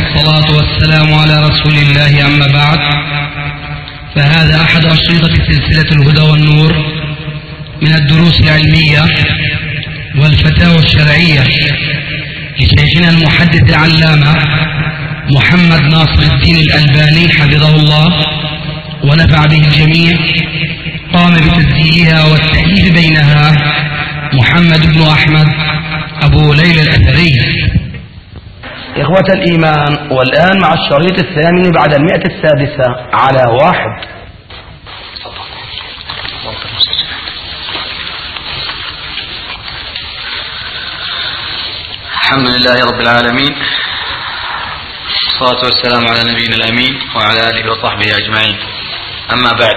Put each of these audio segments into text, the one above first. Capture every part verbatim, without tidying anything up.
والصلاة والسلام على رسول الله، أما بعد، فهذا أحد أشرطة سلسلة الهدى والنور من الدروس العلمية والفتاوى الشرعية لشيخنا المحدث العلامة محمد ناصر الدين الألباني حفظه الله ونفع به الجميع. قام بتسجيلها والتأليف بينها محمد بن أحمد أبو ليلى الأثري. إخوة الإيمان، والآن مع الشريط الثامن بعد المئة السادسة على واحد. الحمد لله رب العالمين، والصلاة والسلام على نبينا الأمين وعلى آله وصحبه أجمعين. أما بعد،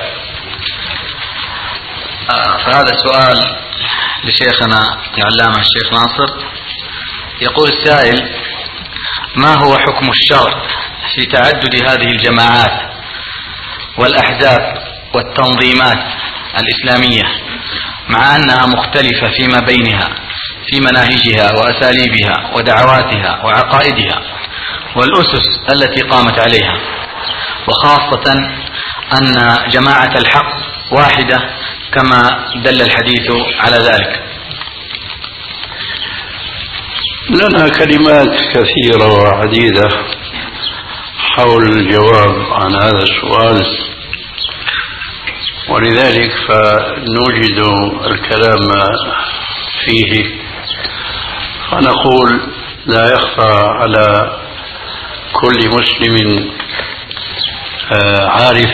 فهذا سؤال لشيخنا العلامة الشيخ ناصر. يقول السائل: ما هو حكم الشرع في تعدد هذه الجماعات والأحزاب والتنظيمات الإسلامية مع أنها مختلفة فيما بينها في مناهجها وأساليبها ودعواتها وعقائدها والأسس التي قامت عليها، وخاصة أن جماعة الحق واحدة كما دل الحديث على ذلك؟ لنا كلمات كثيرة وعديدة حول الجواب عن هذا السؤال، ولذلك فنوجد الكلام فيه. فنقول: لا يخفى على كل مسلم عارف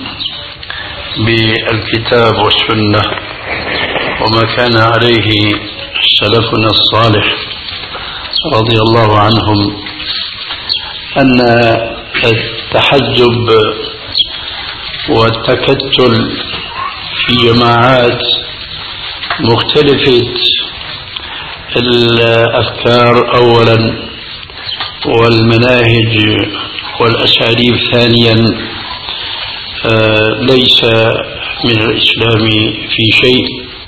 بالكتاب والسنة وما كان عليه سلفنا الصالح رضي الله عنهم، أن التحزب والتكتل في جماعات مختلفة الأفكار أولا والمناهج والأساليب ثانيا ليس من الإسلام في شيء،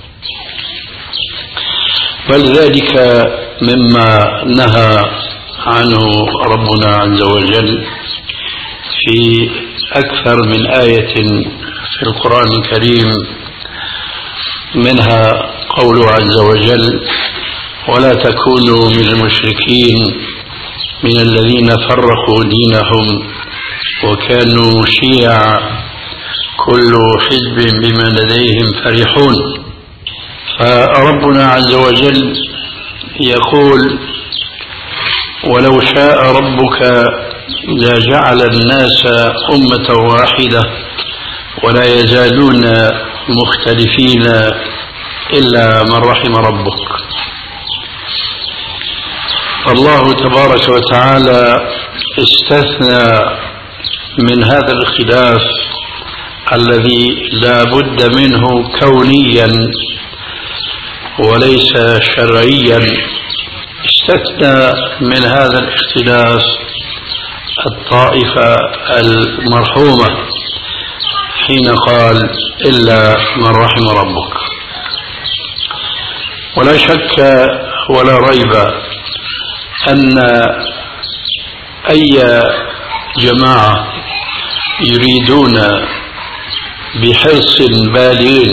بل ذلك مما نهى عنه ربنا عز وجل في أكثر من آية في القرآن الكريم، منها قوله عز وجل: ولا تكونوا من المشركين من الذين فرقوا دينهم وكانوا شيعا كل حزب بما لديهم فرحون. فربنا عز وجل يقول: ولو شاء ربك لجعل الناس أمة واحدة ولا يزالون مختلفين إلا من رحم ربك. الله تبارك وتعالى استثنى من هذا الاختلاف الذي لا بد منه كونيا وليس شرعيا، استثنى من هذا الاختلاف الطائفة المرحومة حين قال: إلا من رحم ربك. ولا شك ولا ريب أن أي جماعة يريدون بحرص بالغ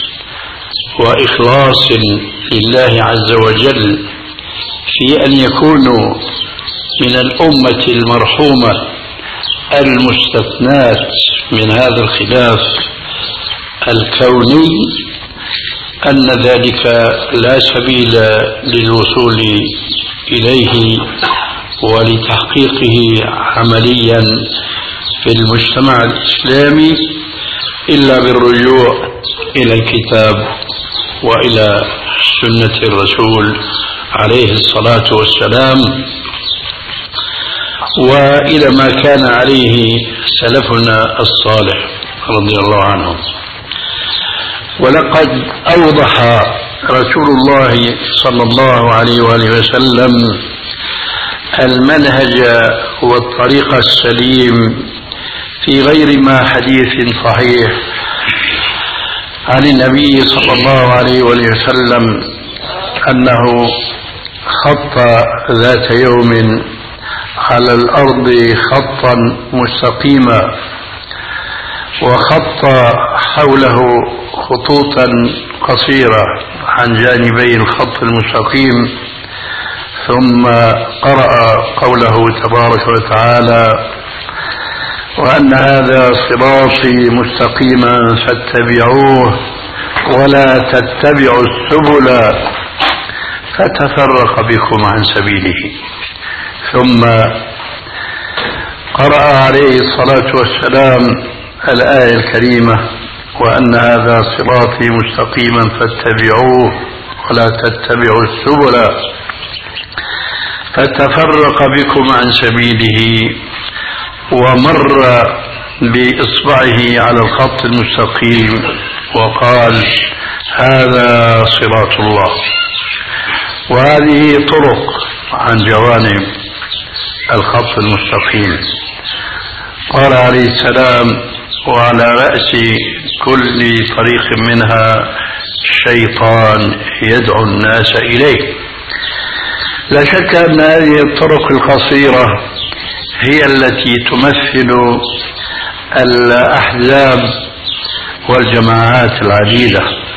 وإخلاص لله عز وجل في أن يكونوا من الأمة المرحومة المستثنات من هذا الخلاف الكوني، أن ذلك لا سبيل للوصول إليه ولتحقيقه عمليا في المجتمع الإسلامي إلا بالرجوع إلى الكتاب وإلى سنة الرسول عليه الصلاة والسلام وإلى ما كان عليه سلفنا الصالح رضي الله عنهم. ولقد أوضح رسول الله صلى الله عليه وآله وسلم المنهج والطريق السليم في غير ما حديث صحيح عن النبي صلى الله عليه وآله وسلم أنه خط ذات يوم على الأرض خطا مستقيما وخط حوله خطوطا قصيرة عن جانبي الخط المستقيم، ثم قرأ قوله تبارك وتعالى: وأن هذا صراطي مستقيما فاتبعوه ولا تتبعوا السبل فتفرق بكم عن سبيله. ثم قرأ عليه الصلاة والسلام الآية الكريمة: وأن هذا صراطي مستقيما فاتبعوه ولا تتبعوا السبل فتفرق بكم عن سبيله، ومر بإصبعه على الخط المستقيم وقال: هذا صراط الله. وهذه طرق عن جوانب الخط المستقيم. قال عليه السلام: وعلى رأس كل طريق منها شيطان يدعو الناس إليه. لا شك أن هذه الطرق القصيرة هي التي تمثل الأحزاب والجماعات العديدة،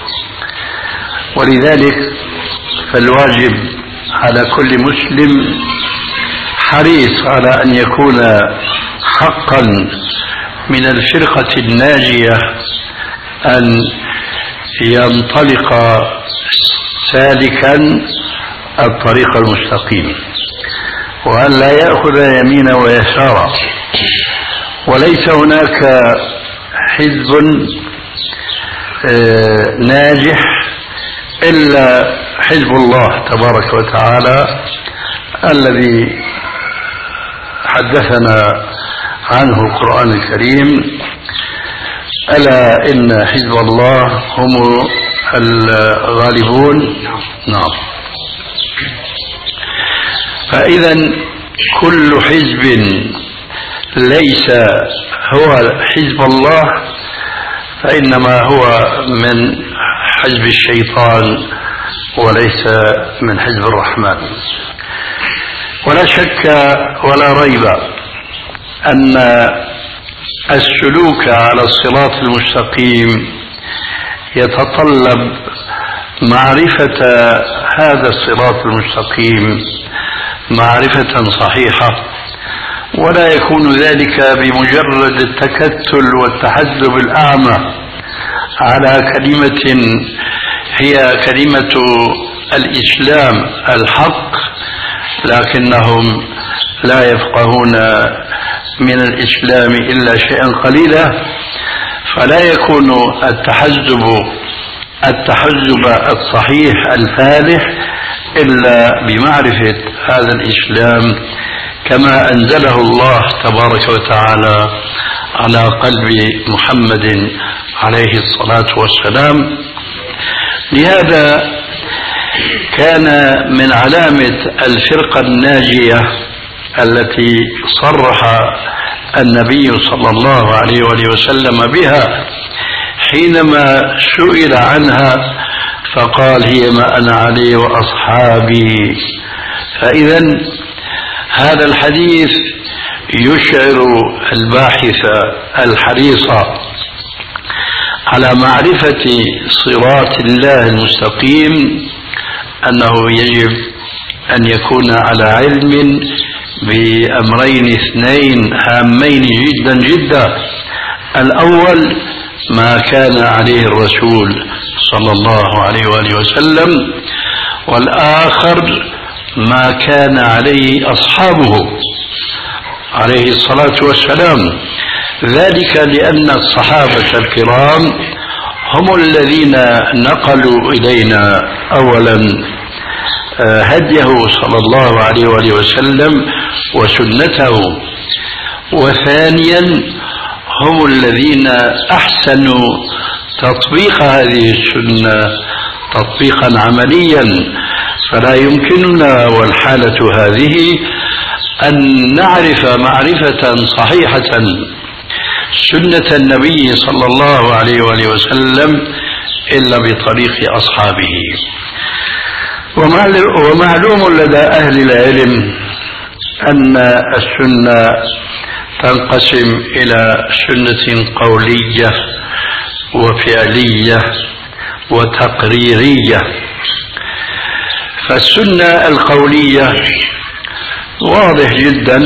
ولذلك فالواجب على كل مسلم حريص على أن يكون حقا من الفرقة الناجية أن ينطلق سالكا الطريق المستقيم، وأن لا يأخذ يمينا ويسارا. وليس هناك حزب ناجح إلا حزب الله تبارك وتعالى الذي حدثنا عنه القرآن الكريم: ألا إن حزب الله هم الغالبون. نعم. فإذا كل حزب ليس هو حزب الله فإنما هو من حزب الشيطان وليس من حزب الرحمن. ولا شك ولا ريب أن السلوك على الصراط المستقيم يتطلب معرفة هذا الصراط المستقيم معرفة صحيحة، ولا يكون ذلك بمجرد التكتل والتحزب الأعمى على كلمة هي كلمة الإسلام الحق، لكنهم لا يفقهون من الإسلام إلا شيئا قليلا، فلا يكون التحزب التحزب الصحيح الفالح إلا بمعرفة هذا الإسلام كما أنزله الله تبارك وتعالى على قلب محمد عليه الصلاة والسلام. لهذا كان من علامة الفرقة الناجية التي صرح النبي صلى الله عليه وآله وسلم بها حينما سئل عنها فقال: هي ما أنا عليه وأصحابي. فإذا هذا الحديث يشعر الباحث الحريص على معرفة صراط الله المستقيم أنه يجب أن يكون على علم بأمرين اثنين هامين جدا جدا: الأول ما كان عليه الرسول صلى الله عليه وآله وسلم، والآخر ما كان عليه أصحابه عليه الصلاة والسلام. ذلك لأن الصحابة الكرام هم الذين نقلوا إلينا أولا هديه صلى الله عليه وآله وسلم وسنته، وثانيا هم الذين أحسنوا تطبيق هذه السنة تطبيقا عمليا. فلا يمكننا والحالة هذه أن نعرف معرفة صحيحة سنة النبي صلى الله عليه وآله وسلم إلا بطريق أصحابه. ومعلوم لدى أهل العلم أن السنة تنقسم إلى سنة قولية وفعلية وتقريرية. فالسنة القولية واضح جدا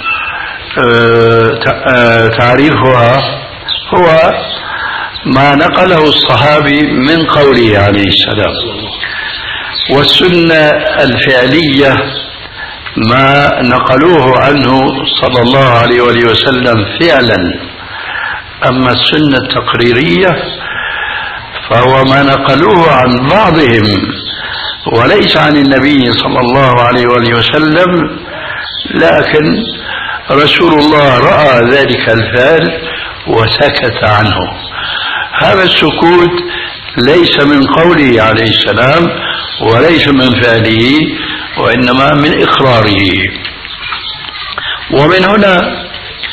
تعريفها هو ما نقله الصحابي من قوله عليه السلام، والسنة الفعلية ما نقلوه عنه صلى الله عليه وآله وسلم فعلا. أما السنة التقريرية فهو ما نقلوه عن بعضهم وليس عن النبي صلى الله عليه وآله وسلم، لكن رسول الله رأى ذلك الفعل وسكت عنه. هذا السكوت ليس من قوله عليه السلام وليس من فعله، وإنما من إقراره. ومن هنا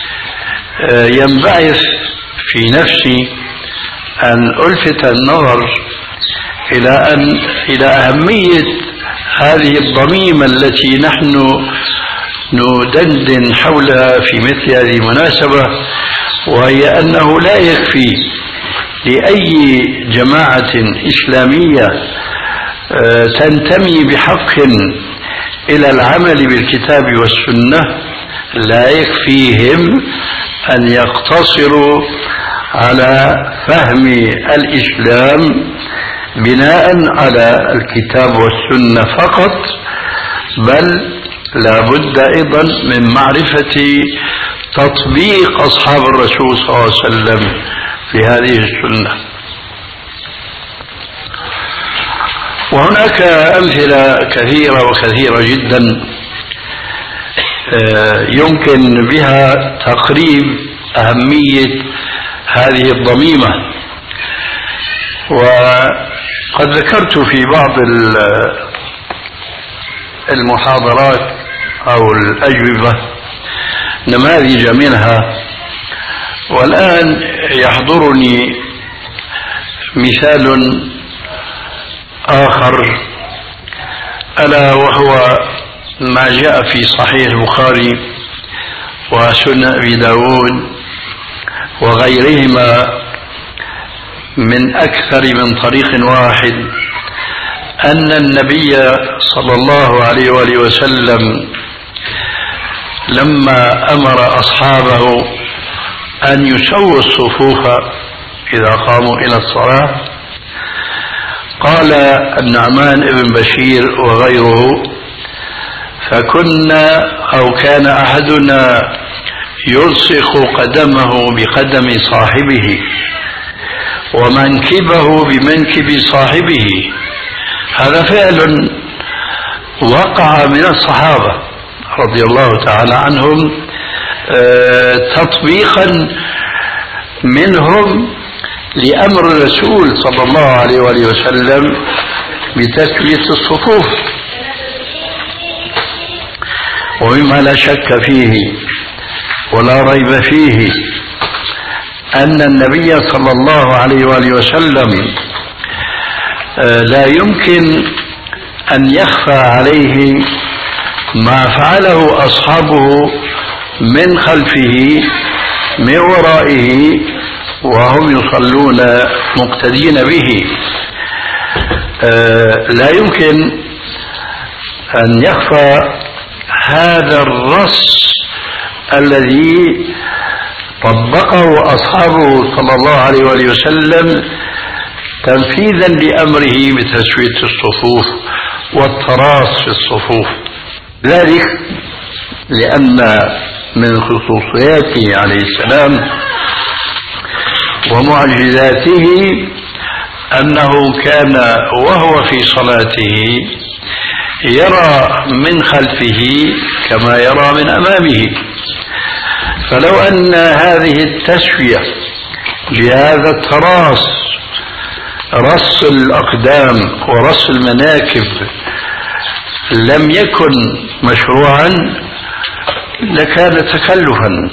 ينبعث في نفسي أن ألفت النظر إلى أن إلى أهمية هذه الضميمة التي نحن ندندن حولها في مثل هذه المناسبة، وهي أنه لا يكفي لأي جماعة إسلامية تنتمي بحق إلى العمل بالكتاب والسنة، لا يكفيهم أن يقتصروا على فهم الإسلام بناء على الكتاب والسنة فقط، بل لا بد أيضا من معرفة تطبيق أصحاب الرسول صلى الله عليه وسلم في هذه السنة. وهناك أمثلة كثيرة وكثيرة جدا يمكن بها تقريب أهمية هذه الضميمة. وقد ذكرت في بعض المحاضرات أو الأجوبة نماذج منها، والآن يحضرني مثال آخر، ألا وهو ما جاء في صحيح البخاري وسنن أبي داود وغيرهما من أكثر من طريق واحد، أن النبي صلى الله عليه وآله وسلم لما أمر أصحابه أن يسووا الصفوف إذا قاموا إلى الصلاة، قال النعمان بن بشير وغيره: فكنا أو كان أحدنا يلصق قدمه بقدم صاحبه ومنكبه بمنكب صاحبه. هذا فعل وقع من الصحابة رضي الله تعالى عنهم تطبيقا منهم لأمر الرسول صلى الله عليه وآله وسلم بتسوية الصفوف. ومما لا شك فيه ولا ريب فيه أن النبي صلى الله عليه وآله وسلم لا يمكن أن يخفى عليه ما فعله أصحابه من خلفه من ورائه وهم يصلون مقتدين به. لا يمكن أن يخفى هذا الرص الذي طبقه أصحابه صلى الله عليه وآله وسلم تنفيذا لأمره بتسوية الصفوف والتراص في الصفوف. ذلك لأن من خصوصياته عليه السلام ومعجزاته أنه كان وهو في صلاته يرى من خلفه كما يرى من أمامه. فلو أن هذه التسوية بهذا التراص، رص الأقدام ورص المناكب، لم يكن مشروعا لكان تكلفا،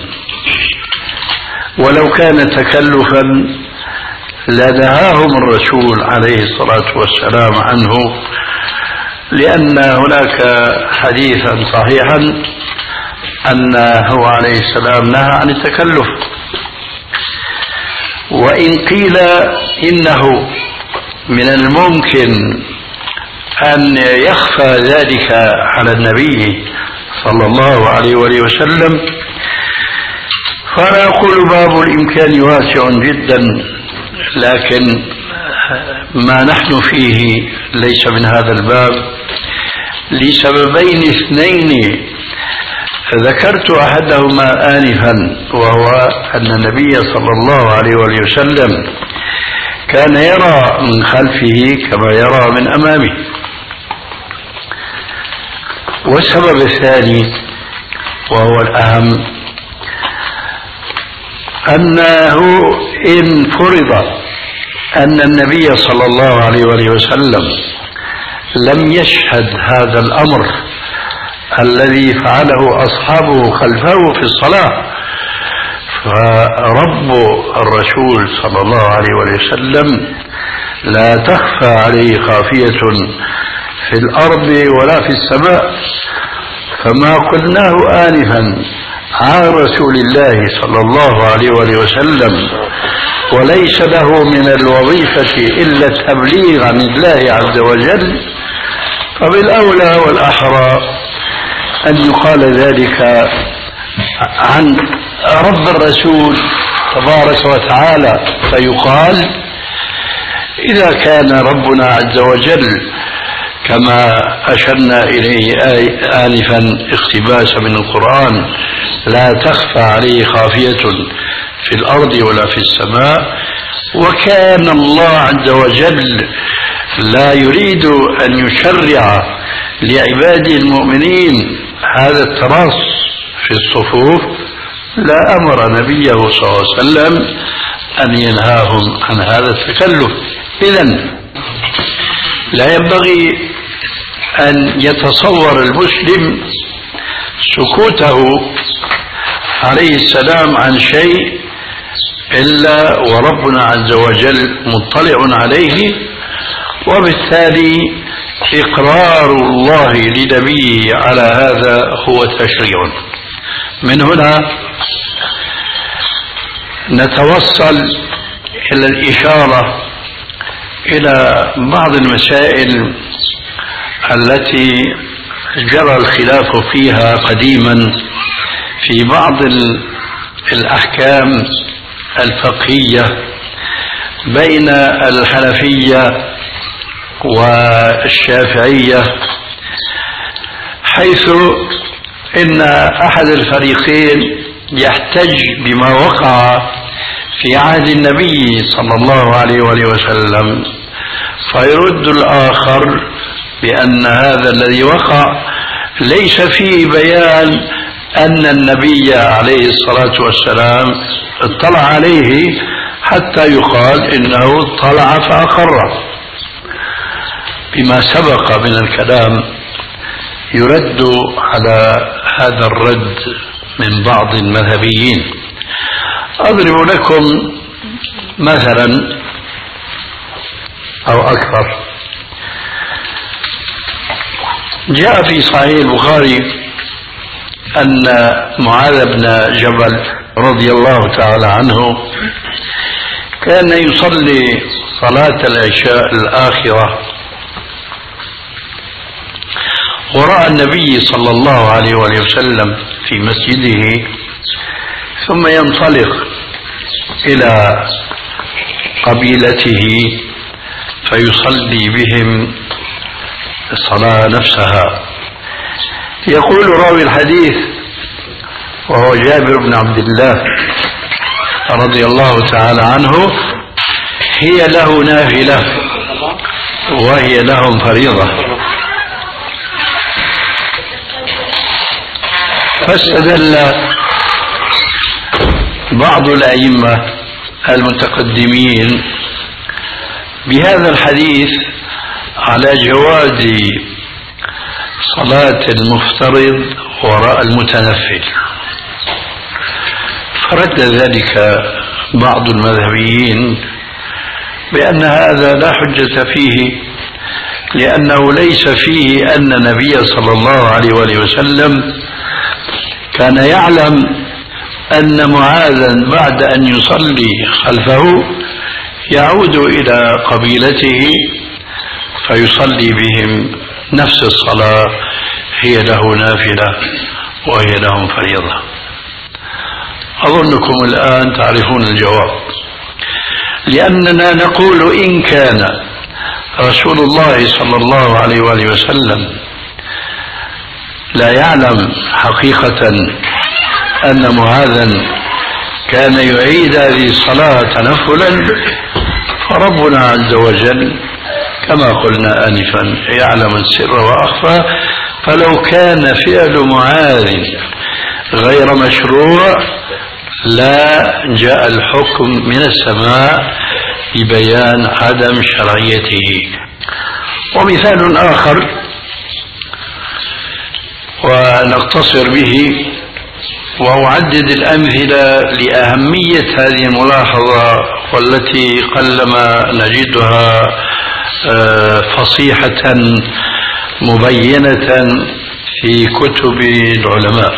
ولو كان تكلفا لنهاهم الرسول عليه الصلاة والسلام عنه، لأن هناك حديثا صحيحا أنه عليه السلام نهى عن التكلف. وإن قيل إنه من الممكن أن يخفى ذلك على النبي صلى الله عليه وآله وسلم، فأنا أقول باب الإمكان واسع جدا، لكن ما نحن فيه ليس من هذا الباب لسببين اثنين ذكرت أحدهما آنفا، وهو أن النبي صلى الله عليه وآله وسلم كان يرى من خلفه كما يرى من أمامه. والسبب الثاني وهو الأهم أنه إن فرض أن النبي صلى الله عليه وآله وسلم لم يشهد هذا الأمر الذي فعله أصحابه خلفه في الصلاة، فرب الرسول صلى الله عليه وسلم لا تخفى عليه خافية في الأرض ولا في السماء. فما قلناه آنفا عن رسول الله صلى الله عليه وسلم وليس له من الوظيفة إلا التبليغ عن الله عز وجل، فبالأولى والأحرى أن يقال ذلك عن رب الرسول تبارك وتعالى، فيقال إذا كان ربنا عز وجل كما أشرنا إليه آنفا اقتباسا من القرآن لا تخفى عليه خافية في الأرض ولا في السماء، وكان الله عز وجل لا يريد أن يشرع لعباده المؤمنين هذا التراص في الصفوف، لا أمر نبيه صلى الله عليه وسلم أن ينهاهم عن هذا التكلف. إذن لا ينبغي أن يتصور المسلم سكوته عليه السلام عن شيء إلا وربنا عز وجل مطلع عليه، وبالتالي إقرار الله لنبيه على هذا هو تشريع. من هنا نتوصل إلى الإشارة إلى بعض المسائل التي جرى الخلاف فيها قديما في بعض الأحكام الفقهية بين الحنفية والشافعية، حيث إن أحد الفريقين يحتج بما وقع في عهد النبي صلى الله عليه وآله وسلم، فيرد الآخر بأن هذا الذي وقع ليس فيه بيان أن النبي عليه الصلاة والسلام اطلع عليه حتى يقال إنه اطلع فأقر. بما سبق من الكلام يرد على هذا الرد من بعض المذهبيين. أضرب لكم مثلا أو أكثر. جاء في صحيح البخاري أن معاذ بن جبل رضي الله تعالى عنه كان يصلي صلاة العشاء الآخرة وراء النبي صلى الله عليه وسلم في مسجده، ثم ينطلق إلى قبيلته فيصلي بهم الصلاة نفسها. يقول راوي الحديث وهو جابر بن عبد الله رضي الله تعالى عنه: هي له نافلة وهي لهم فريضة. فاستدل بعض الأئمة المتقدمين بهذا الحديث على جواز صلاة المفترض وراء المتنفل، فرد ذلك بعض المذهبيين بأن هذا لا حجة فيه، لأنه ليس فيه أن النبي صلى الله عليه وآله وسلم كان يعلم أن معاذا بعد أن يصلي خلفه يعود إلى قبيلته فيصلي بهم نفس الصلاة، هي له نافلة وهي لهم فريضة. أظنكم الآن تعرفون الجواب، لأننا نقول إن كان رسول الله صلى الله عليه وآله وسلم لا يعلم حقيقة أن معاذا كان يعيد هذه الصلاة تنفلا، فربنا عز وجل كما قلنا آنفا يعلم السر وأخفى، فلو كان فعل معاذ غير مشروع لا جاء الحكم من السماء لبيان عدم شرعيته. ومثال آخر ونقتصر به وأعدد الأمثلة لأهمية هذه الملاحظة والتي قلما نجدها فصيحة مبينة في كتب العلماء.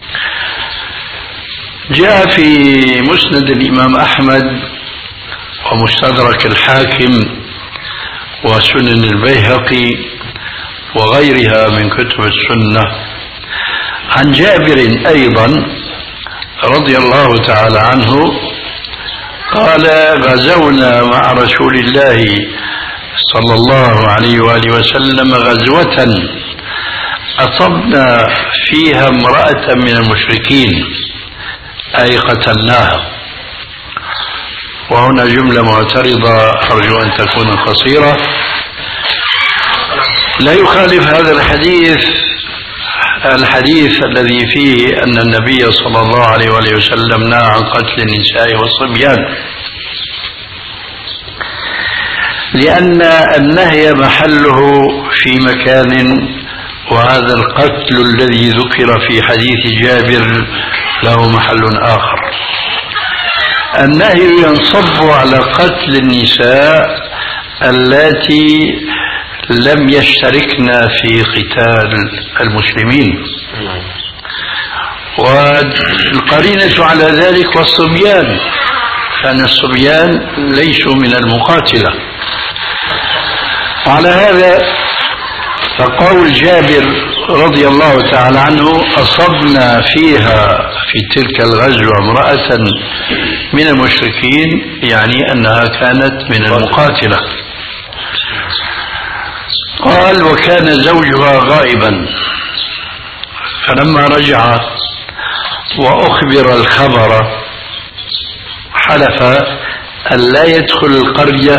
جاء في مسند الإمام أحمد ومستدرك الحاكم وسنن البيهقي وغيرها من كتب السنة عن جابر أيضا رضي الله تعالى عنه قال: غزونا مع رسول الله صلى الله عليه وآله وسلم غزوة أصبنا فيها امرأة من المشركين أي قتلناها. وهنا جملة معترضة أرجو أن تكون قصيرة. لا يخالف هذا الحديث الحديث الذي فيه أن النبي صلى الله عليه وآله وسلم نهى عن قتل النساء والصبيان، لأن النهي محله في مكان، وهذا القتل الذي ذكر في حديث جابر له محل آخر. النهي ينصب على قتل النساء اللاتي لم يشتركن في قتال المسلمين، والقرينة على ذلك والصبيان، كان الصبيان ليسوا من المقاتلة. وعلى هذا فقول جابر رضي الله تعالى عنه: أصبنا فيها في تلك الغزوة امرأة من المشركين، يعني أنها كانت من المقاتلة. قال: وكان زوجها غائبا، فلما رجع وأخبر الخبر حلف أن لا يدخل القرية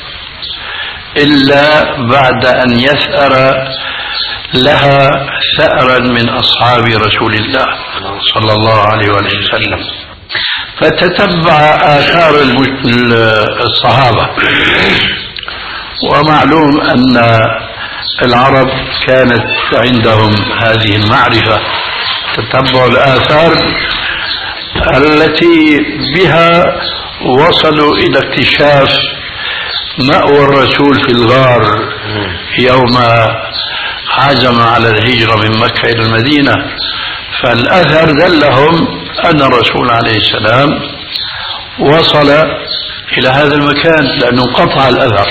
إلا بعد أن يثأر لها ثأرا من أصحاب رسول الله صلى الله عليه وسلم. فتتبع آثار الصحابة، ومعلوم أن العرب كانت عندهم هذه المعرفة، تتبع الآثار التي بها وصلوا إلى اكتشاف مأوى الرسول في الغار يوم عزم على الهجرة من مكة إلى المدينة. فالأثر دلهم أن الرسول عليه السلام وصل إلى هذا المكان لأنه انقطع الأثر،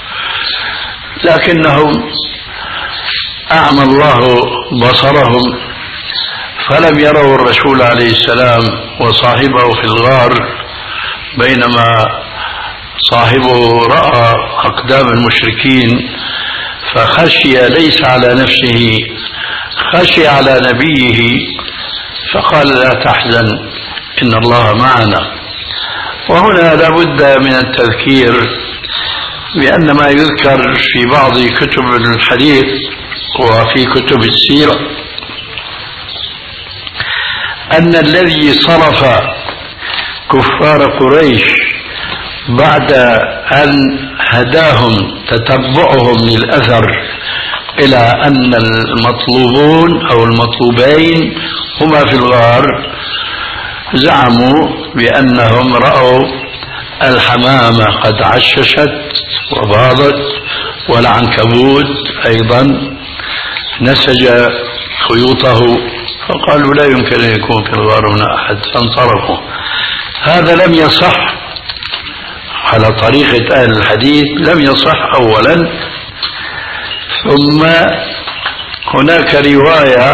لكنهم أعمى الله بصرهم فلم يروا الرسول عليه السلام وصاحبه في الغار، بينما صاحبه رأى أقدام المشركين فخشي ليس على نفسه، خشي على نبيه، فقال: لا تحزن إن الله معنا. وهنا لابد من التذكير بأن ما يذكر في بعض كتب الحديث وفي كتب السيرة أن الذي صرف كفار قريش بعد أن هداهم تتبعهم للأثر إلى أن المطلوبون أو المطلوبين هما في الغار، زعموا بأنهم رأوا الحمامة قد عششت وباضت، والعنكبوت أيضا نسج خيوطه فقالوا لا يمكن أن يكون في الغار هنا أحد فانصرفوا. هذا لم يصح على طريقة أهل الحديث، لم يصح أولا. ثم هناك رواية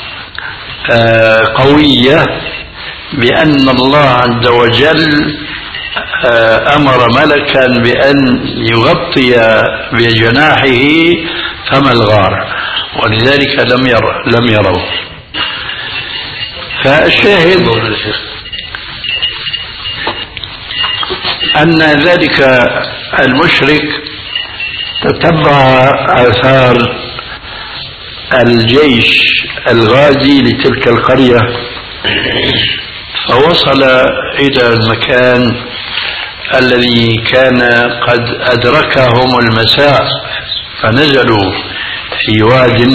قوية بأن الله عز وجل أمر ملكا بأن يغطي بجناحه فم الغار، ولذلك لم ير لم يروا. فالشاهد أن ذلك المشرك تتبع آثار الجيش الغازي لتلك القرية، فوصل إلى المكان الذي كان قد أدركهم المساء، فنزلوا في واد.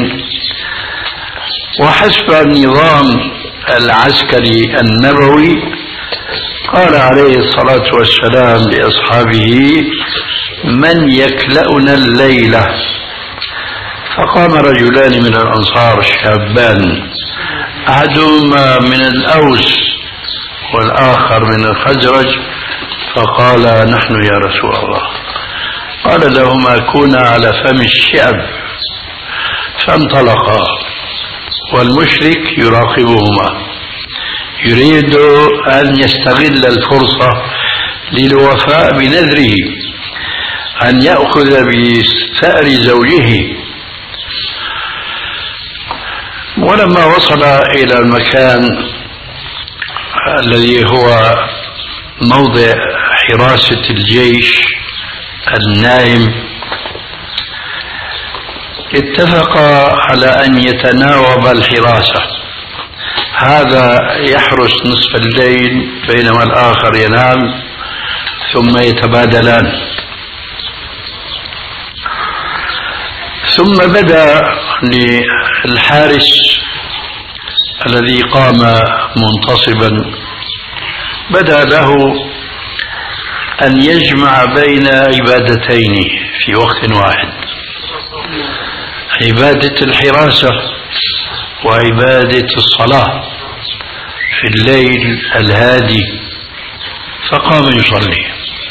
وحسب النظام العسكري النبوي قال عليه الصلاة والسلام لأصحابه: من يكلأنا الليلة؟ فقام رجلان من الأنصار شابان، أحدهما من الأوس والآخر من الخزرج، فقال: نحن يا رسول الله. قال لهما: كونا على فم الشعب. فانطلقا والمشرك يراقبهما يريد أن يستغل الفرصة للوفاء بنذره أن يأخذ بثأر زوجه. ولما وصل إلى المكان الذي هو موضع حراسة الجيش النائم، اتفق على أن يتناوب الحراسة، هذا يحرس نصف الليل بينما الآخر ينام، ثم يتبادلان. ثم بدأ للحارس الذي قام منتصبا، بدأ له أن يجمع بين عبادتين في وقت واحد: عبادة الحراسة وعبادة الصلاة في الليل الهادي. فقام يصلي.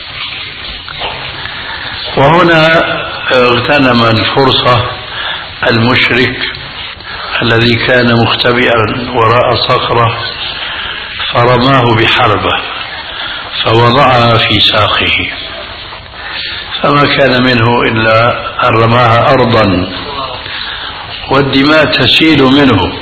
وهنا اغتنم الفرصة المشرك الذي كان مختبئا وراء صخرة، فرماه بحربة فوضعها في ساقه، فما كان منه إلا أن رماها أرضا والدماء تسيل منه.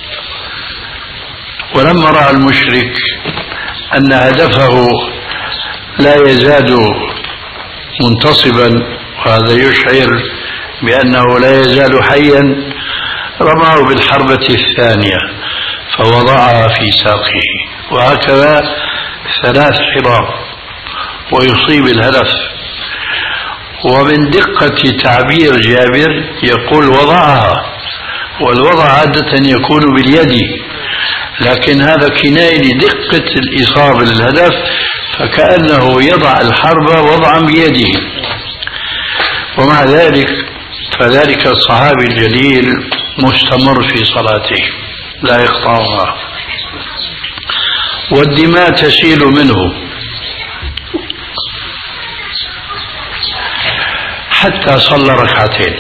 ولما رأى المشرك أن هدفه لا يزال منتصبا، وهذا يشعر بأنه لا يزال حيا، رماه بالحربة الثانية فوضعها في ساقه، وهكذا ثلاث حراب ويصيب الهدف. ومن دقة تعبير جابر يقول وضعها، والوضع عادة يكون باليد، لكن هذا كناية لدقة الإصابة للهدف، فكأنه يضع الحرب وضعا بيده. ومع ذلك فذلك الصحابي الجليل مستمر في صلاته لا يقطعها، والدماء تسيل منه حتى صلى ركعتين.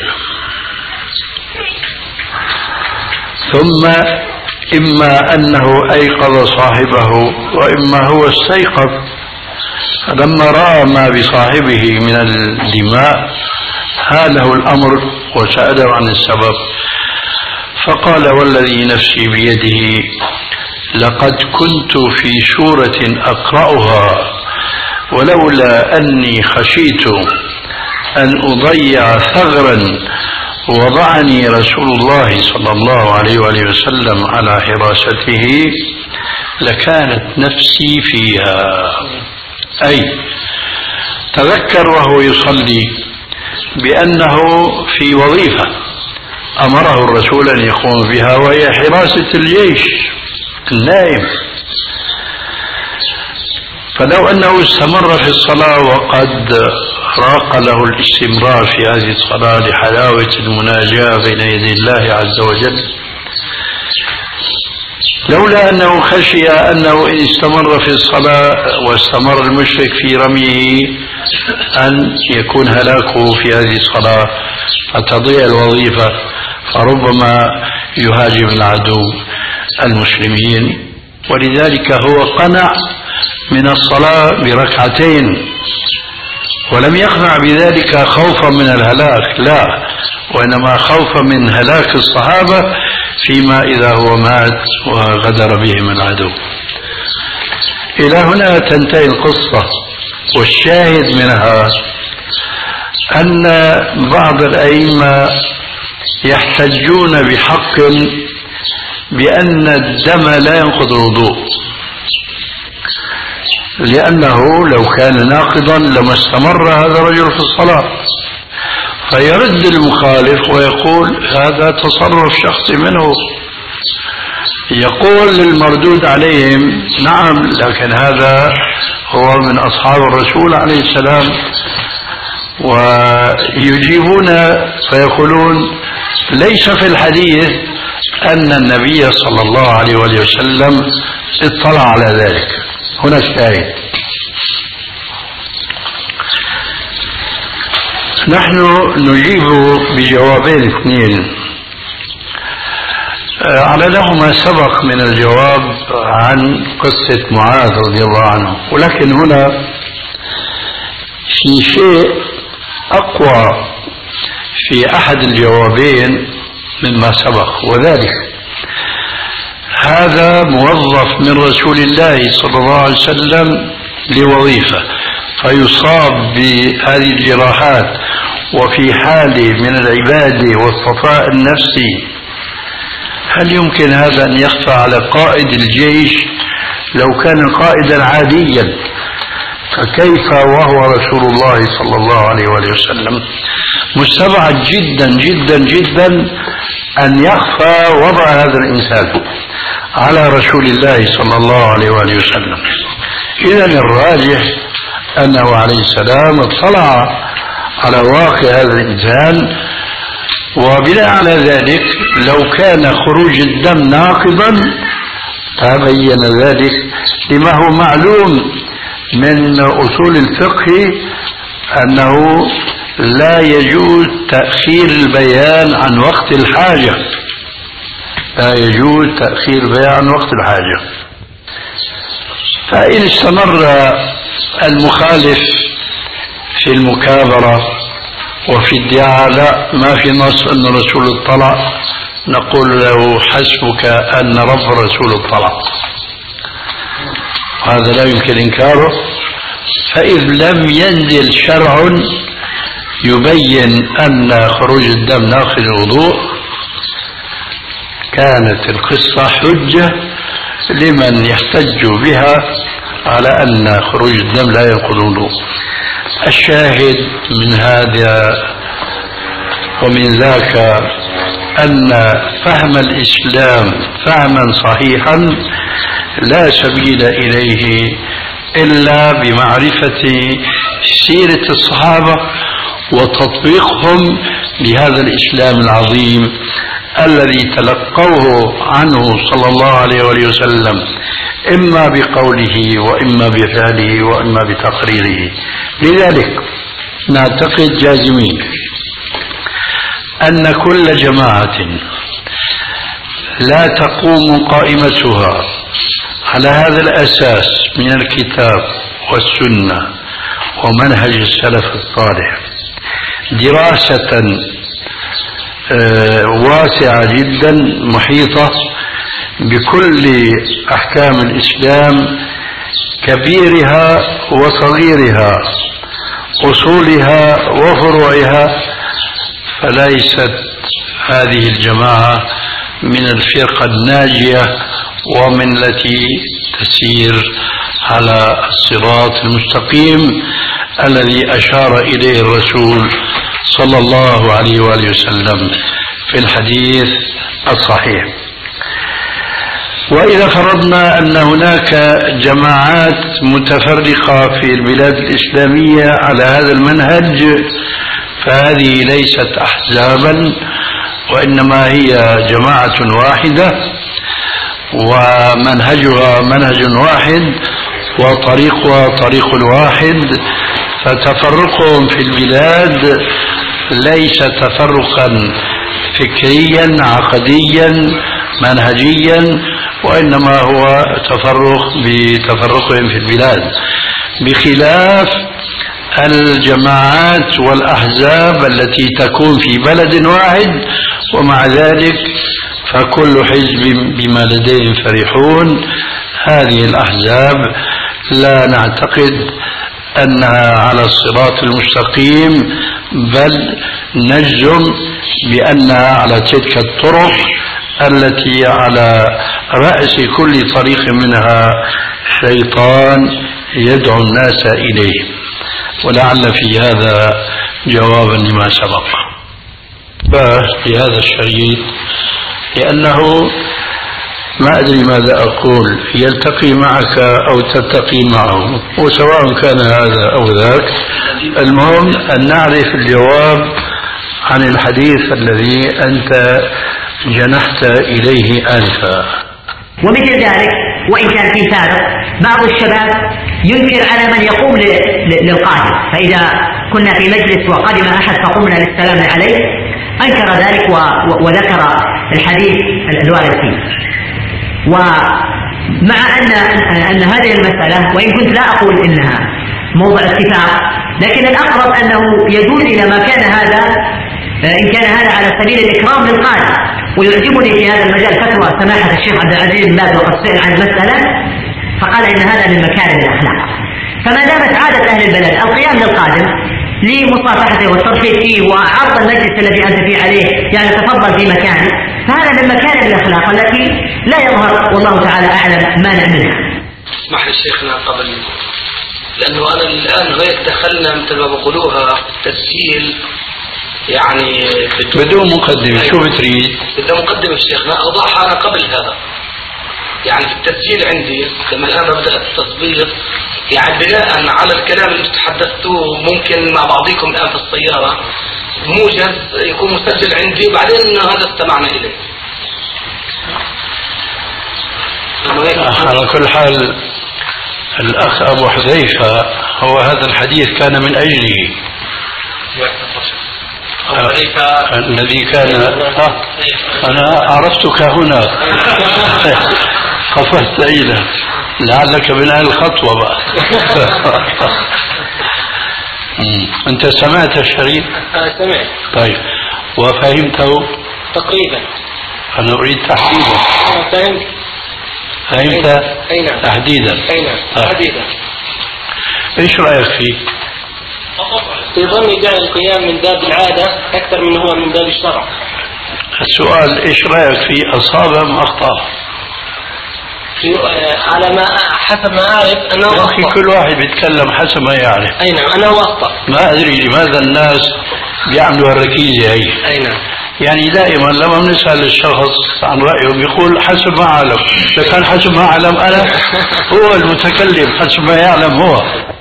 ثم إما أنه أيقظ صاحبه وإما هو استيقظ، فلما رأى ما بصاحبه من الدماء هاله الأمر وسأله عن السبب، فقال: والذي نفسي بيده لقد كنت في سورة أقرأها، ولولا أني خشيت أن أضيع ثغرا وضعني رسول الله صلى الله عليه وآله وسلم على حراسته لكانت نفسي فيها. أي تذكر وهو يصلي بأنه في وظيفة أمره الرسول أن يقوم بها، وهي حراسة الجيش النائم. فلو أنه استمر في الصلاة وقد راق له الاستمرار في هذه الصلاة لحلاوة المناجاة بين يدي الله عز وجل، لولا أنه خشي أنه إن استمر في الصلاة واستمر المشرك في رميه أن يكون هلاكه في هذه الصلاة فتضيع الوظيفة، فربما يهاجم العدو المسلمين. ولذلك هو قنع من الصلاة بركعتين، ولم يقنع بذلك خوفا من الهلاك، لا، وإنما خوفا من هلاك الصحابة فيما إذا هو مات وغدر بهم العدو. إلى هنا تنتهي القصة، والشاهد منها أن بعض الأئمة يحتجون بحق بأن الدم لا ينقض الوضوء، لأنه لو كان ناقضا لما استمر هذا الرجل في الصلاة، فيرد المخالف ويقول هذا تصرف شخصي منه. يقول للمردود عليهم نعم، لكن هذا هو من أصحاب الرسول عليه السلام، ويجيبون فيقولون ليس في الحديث أن النبي صلى الله عليه وسلم اطلع على ذلك. هنا الشاهد. نحن نجيب بجوابين اثنين على لهما سبق من الجواب عن قصة معاذ رضي الله عنه، ولكن هنا في شيء أقوى في أحد الجوابين مما سبق، وذلك هذا موظف من رسول الله صلى الله عليه وسلم لوظيفة فيصاب بهذه الجراحات وفي حال من العبادة والصفاء النفسي، هل يمكن هذا أن يخفى على قائد الجيش لو كان قائدا عاديا؟ فكيف وهو رسول الله صلى الله عليه وسلم؟ مستبعد جدا جدا جدا أن يخفى وضع هذا الإنسان على رسول الله صلى الله عليه وسلم. إذن الراجح أنه عليه السلام اطلع على واقع هذا الإنسان، وبناء على ذلك لو كان خروج الدم ناقضا تبين ذلك لما هو معلوم من أصول الفقه أنه لا يجوز تأخير البيان عن وقت الحاجة، لا يجوز تأخير البيان عن وقت الحاجة. فإن استمر المخالف في المكابرة وفي ادعاء لا ما في نص أن الرسول اطلع، نقول له حسبك أن رب الرسول اطلع، هذا لا يمكن إنكاره. فإذ لم ينزل شرع يبين أن خروج الدم ناقض الوضوء كانت القصة حجة لمن يحتج بها على أن خروج الدم لا ينقض الوضوء. الشاهد من هذا ومن ذاك أن فهم الإسلام فهما صحيحا لا سبيل إليه إلا بمعرفة سيرة الصحابة وتطبيقهم لهذا الإسلام العظيم الذي تلقوه عنه صلى الله عليه وسلم إما بقوله وإما بفعله وإما بتقريره. لذلك نعتقد جازمين أن كل جماعة لا تقوم قائمتها على هذا الأساس من الكتاب والسنة ومنهج السلف الصالح دراسة واسعة جدا محيطة بكل أحكام الإسلام كبيرها وصغيرها أصولها وفروعها، فليست هذه الجماعة من الفرقة الناجية ومن التي تسير على الصراط المستقيم الذي أشار إليه الرسول صلى الله عليه وآله وسلم في الحديث الصحيح. وإذا فرضنا أن هناك جماعات متفرقة في البلاد الإسلامية على هذا المنهج، فهذه ليست أحزابا وإنما هي جماعة واحدة، ومنهجها منهج واحد وطريقها طريق واحد، فتفرقهم في البلاد ليس تفرقا فكريا عقديا منهجيا، وإنما هو تفرق بتفرقهم في البلاد، بخلاف الجماعات والأحزاب التي تكون في بلد واحد ومع ذلك فكل حزب بما لديهم فرحون. هذه الأحزاب لا نعتقد أنها على الصراط المستقيم، بل نجزم بأنها على تلك الطرق التي على رأس كل طريق منها شيطان يدعو الناس إليه. ولعل في هذا جوابا لما سبق. في هذا الشريط لأنه ما أدري ماذا أقول، يلتقي معك أو تلتقي معه، وسواء كان هذا أو ذاك، المهم أن نعرف الجواب عن الحديث الذي أنت جنحت إليه آنفا. ومثل ذلك وإن كان في فارق، بعض الشباب ينكر على من يقوم للقادم، فإذا كنا في مجلس وقدم أحد فقمنا للسلام عليه أنكر ذلك وذكر الحديث الوارد فيه. ومع أن أن هذه المسألة وإن كنت لا أقول إنها موضع اتفاق، لكن الأقرب أنه يدل إلى ما كان هذا، إن كان هذا على سبيل الإكرام للقادم. ويعجبني في هذا المجال فتوى سماحة الشيخ عبد العزيز بن باز وقد سئل عن المسألة فقال إن هذا من مكارم الأخلاق. فما دامت عادة أهل البلد القيام للقادم لمصافحته والترحيب فيه وعرض المجلس الذي أنت فيه عليه، يعني تفضل في مكانه، فهذا من مكارم الأخلاق التي لا يظهر والله تعالى أعلم مانع منها. اسمح لي شيخنا قبل، لأنه أنا الآن هيك دخلنا مثل ما بقولوها تسجيل يعني بدون, بدون مقدمة. شو بتريد؟ بدون مقدمة شيخنا، أوضحها أنا قبل هذا. يعني في التسجيل عندي لما الآن بدأت التصدير، يعني بناء على الكلام اللي تحدثتوه ممكن مع بعضكم الآن في السيارة موجز يكون مسجل عندي، وبعدين هذا استمعنا إليه. على كل حال الأخ أبو حذيفة هو هذا الحديث كان من أجله، الذي كان آه أنا عرفتك هنا قفزت إلى لعلك من أهل الخطوة بقى. أنت سمعت الشريط؟ أنا سمعت. طيب وفهمته؟ تقريبا. أنا أريد تحديدا. أنا فهمت. فهمت؟ أي نعم. تحديدا. أي نعم. تحديدا. إيش رأيك فيه؟ في ظني جعل القيام من باب العادة أكثر من هو من باب الشرع. السؤال إيش رأيك فيه؟ أصاب أم أخطأ؟ على ما حسب ما أعرف أنه يا أخي كل واحد بيتكلم حسب ما يعرف. أي نعم أنه أخطأ. ما أدري لماذا الناس بيعملوا الركيزة هي. أي نعم. يعني دائما لما بنسأل الشخص عن رأيه بيقول حسب ما أعلم، إذا كان حسب ما أعلم أنا هو المتكلم حسب ما يعلم هو،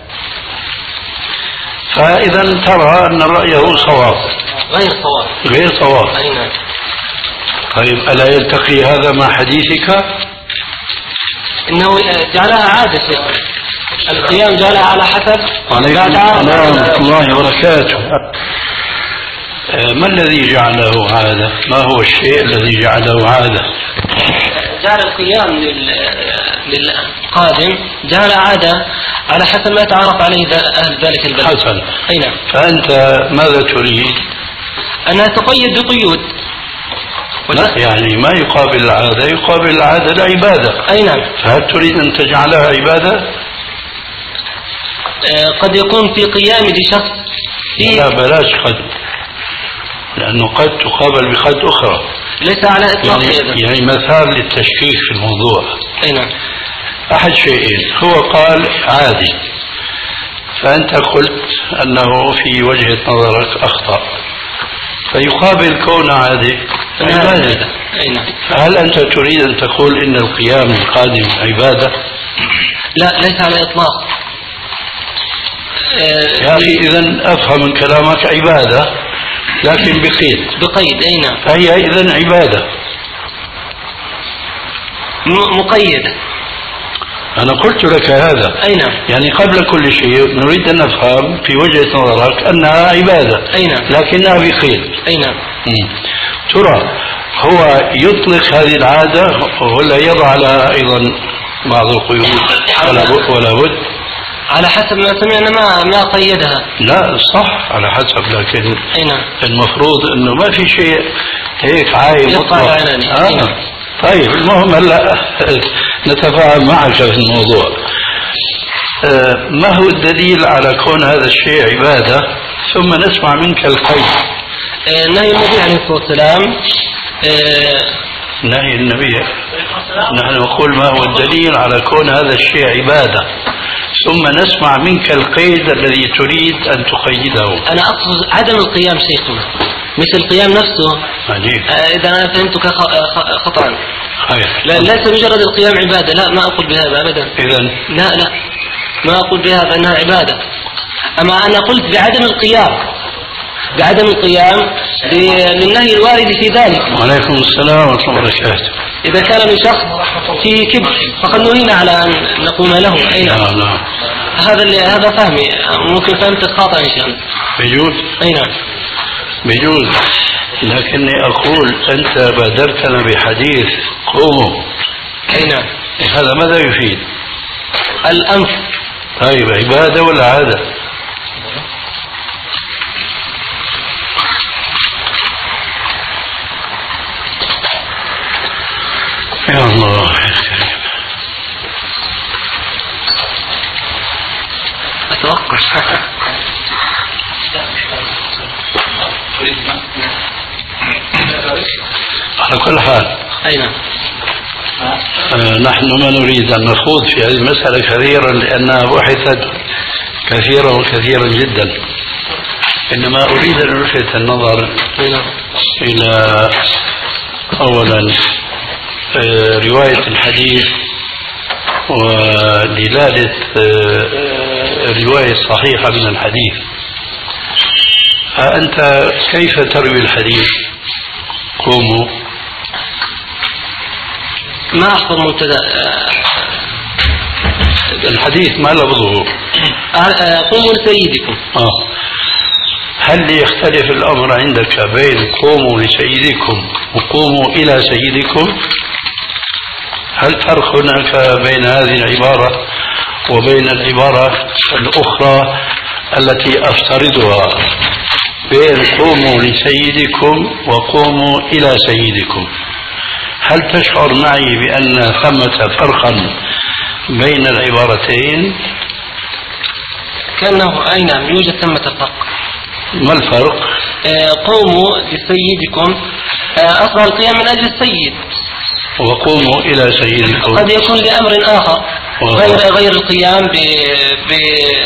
فإذا ترى أن رأيه صواب. غير صواب. غير صواب. أي نعم. طيب ألا يلتقي هذا مع حديثك؟ إنه جعلها عادة شيخ، القيام جعلها على حسب. عليكم السلام ورحمة الله وبركاته. ما الذي جعله عادة؟ ما هو الشيء الذي جعله عادة؟ جعل القيام للقادم جعل عادة على حسب ما تعرف عليه أهل ذلك البلد. حسن. أي نعم. فأنت ماذا تريد؟ أنها تقيد بقيود. لا يعني ما يقابل العادة، يقابل العادة العبادة. أي نعم. فهل تريد أن تجعلها عبادة؟ آه قد يكون في قيام لشخص في لا بلاش قد، لأنه قد تقابل بقد أخرى. ليس على إطلاق يعني, يعني مثال للتشكيك في الموضوع. أي نعم. أحد شيئين، هو قال عادي فأنت قلت أنه في وجهة نظرك أخطأ، فيقابل كون عادي عبادة. أي نعم. فهل أنت تريد أن تقول إن القيام القادم عبادة؟ لا ليس على إطلاق. يا أخي إذن أفهم من كلامك عبادة لكن بقيد. بقيد. أي نعم. فهي إذن عبادة. مقيدة. أنا قلت لك هذا. أي نعم. يعني قبل كل شيء نريد أن نفهم في وجهة نظرك أنها عبادة. أي نعم. لكنها بقيد. أي نعم. ترى هو يطلق هذه العادة ولا يضع لها أيضا بعض القيود ولا بد؟ على حسب ما سمعنا ما ما قيدها. لا صح على حسب، لكن نعم. المفروض انه ما في شيء هيك عايم مطلق. آه. طيب المهم هلا نتفاهم معك في الموضوع. آه ما هو الدليل على كون هذا الشيء عبادة ثم نسمع منك القيد؟ آه نهي النبي عليه الصلاة والسلام. آه نهي النبي. نحن نقول ما هو الدليل على كون هذا الشيء عبادة ثم نسمع منك القيد الذي تريد أن تقيده. أنا أقصد عدم القيام شيخنا، مش القيام نفسه. آه إذا أنا فهمتك خطأ. لا ليس مجرد القيام عبادة، لا ما أقول بهذا أبدا. إذن لا لا ما أقول بهذا أنها عبادة، أما أنا قلت بعدم القيام بعدم القيام للنهي الوارد في ذلك. وعليكم السلام ورحمة الله وبركاته. إذا كان من شخص في كبر فقد نهينا على أن نقوم له. أين؟ نعم نعم. هذا اللي هذا فهمي، ممكن فهمت خاطئ إن شاء الله. بيجوز. أي نعم. بيجوز، لكني أقول أنت بادرتنا بحديث قوموا. أي نعم. هذا ماذا يفيد؟ الأمر. طيب عبادة ولا عادة؟ يا الله يا كريم. أتوقف. على كل حال. أي نعم. آه نحن ما نريد أن نخوض في هذه المسألة كثيرا لأنها بحثت كثيرا وكثيرا جدا، إنما أريد أن ألفت النظر إلى أولا آه رواية الحديث ودلالة آه رواية صحيحة من الحديث. أنت كيف تروي الحديث؟ قوموا. ما أحفظ مبتدأ الحديث ما لفظه. قوموا لسيدكم. آه. هل يختلف الأمر عندك بين قوموا لسيدكم وقوموا إلى سيدكم؟ هل فرق هناك بين هذه العبارة وبين العبارة الأخرى التي أفترضها بين قوموا لسيدكم وقوموا إلى سيدكم؟ هل تشعر معي بأن ثمة فرقا بين العبارتين؟ كأنه أي نعم يوجد ثمة فرق. ما الفرق؟ آه قوموا لسيدكم آه أصبح القيام من أجل السيد، وقوموا إلى سيدكم قد يكون لأمر آخر غير غير القيام ب ب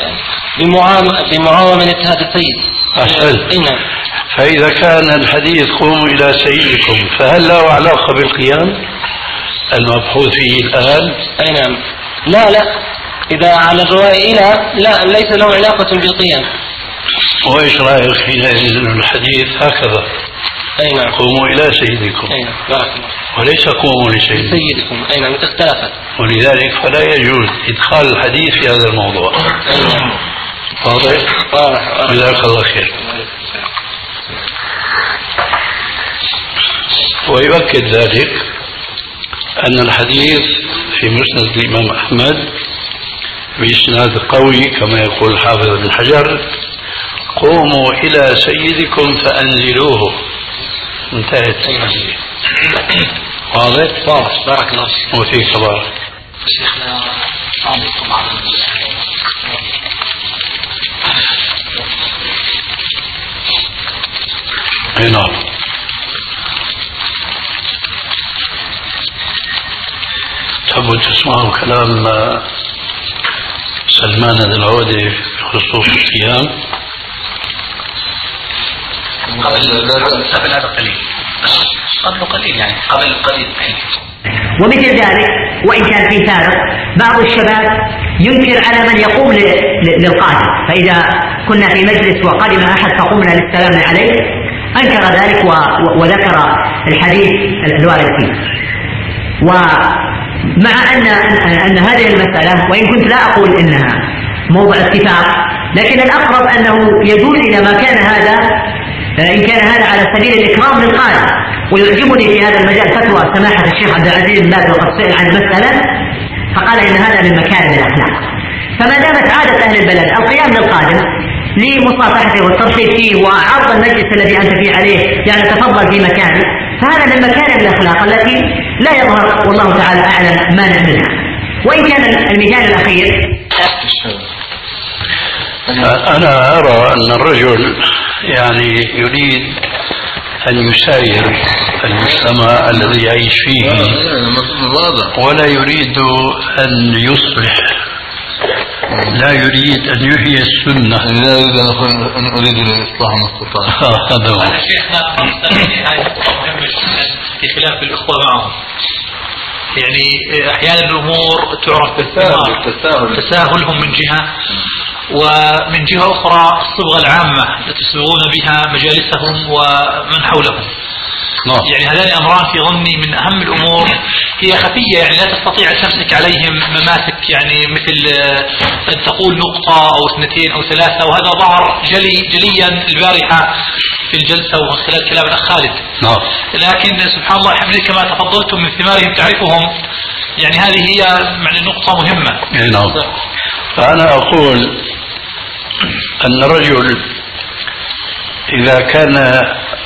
بمعاومة هذا السيد. أحسن. فإذا كان الحديث قوموا إلى سيدكم فهل له علاقة بالقيام المبحوث فيه الآن؟ أي نعم. لا لا إذا على الرواية إلى لا ليس له علاقة بالقيام. وإيش رأيك حينئذ أن الحديث هكذا؟ أي نعم. قوموا إلى سيدكم. أي نعم. بارك الله. وليس قوموا لسيدكم. سيدكم. أي نعم اختلفت. ولذلك فلا يجوز إدخال الحديث في هذا الموضوع. أي نعم. واضح؟ واضح. جزاك الله خير. ويؤكد ذلك أن الحديث في مسند الإمام أحمد بإسناد قوي كما يقول الحافظ ابن حجر: قوموا إلى سيدكم فأنزلوه. انتهت. واضح؟ واضح. بارك الله فيك. وفيك بارك. شيخنا عندكم أي نعم. تحبوا تسمعوا كلام سلمان العودة بخصوص الصيام؟ قبل هذا قليل قبل قليل يعني قبل قليل. ومثل ذلك وإن كان في فارق بعض الشباب ينكر على من يقوم للقادم، فإذا كنا في مجلس وقدم أحد فقمنا للسلام عليه أنكر ذلك وذكر الحديث الوارد فيه. مع أن أن هذه المسألة وإن كنت لا أقول إنها موضع اتفاق، لكن الأقرب أنه يدل إلى ما كان هذا إن كان هذا على سبيل الإكرام للقارئ. ويعجبني في هذا المجال فتوى سماحة الشيخ عبد العزيز بن باز وقد سئل عن المسألة فقال إن هذا من مكارم الأخلاق. فما دامت عادة أهل البلد القيام للقادم لمصافحته والترحيب فيه وعرض المجلس الذي أنت فيه عليه، يعني تفضل في مكانه، فهذا من مكارم الأخلاق التي لا يظهر والله تعالى أعلم مانع منها. وإن كان المثال الأخير أنا أرى أن الرجل يعني يريد أن يساير المجتمع الذي يعيش فيه ولا يريد أن يصلح، لا يريد أن يحيي السنة، لا يريد أن أريد الإصلاح ما استطاع. هذا هو في خلاف الأخوة معهم، يعني أحيانا الأمور تعرف بالتساهل، تساهلهم من جهة، ومن جهة أخرى الصبغة العامة التي يصبغون بها مجالسهم ومن حولهم. يعني هذان أمران في ظني من أهم الأمور، هي خفية يعني لا تستطيع أن تمسك عليهم مماسك، يعني مثل أن تقول نقطة أو اثنتين أو ثلاثة، وهذا ظهر جلي جليا البارحة في الجلسة ومن خلال كلام الأخ خالد. لكن سبحان الله كما تفضلتم من ثمارهم تعرفهم، يعني هذه هي يعني نقطة مهمة. نعم. فأنا أقول أن الرجل إذا كان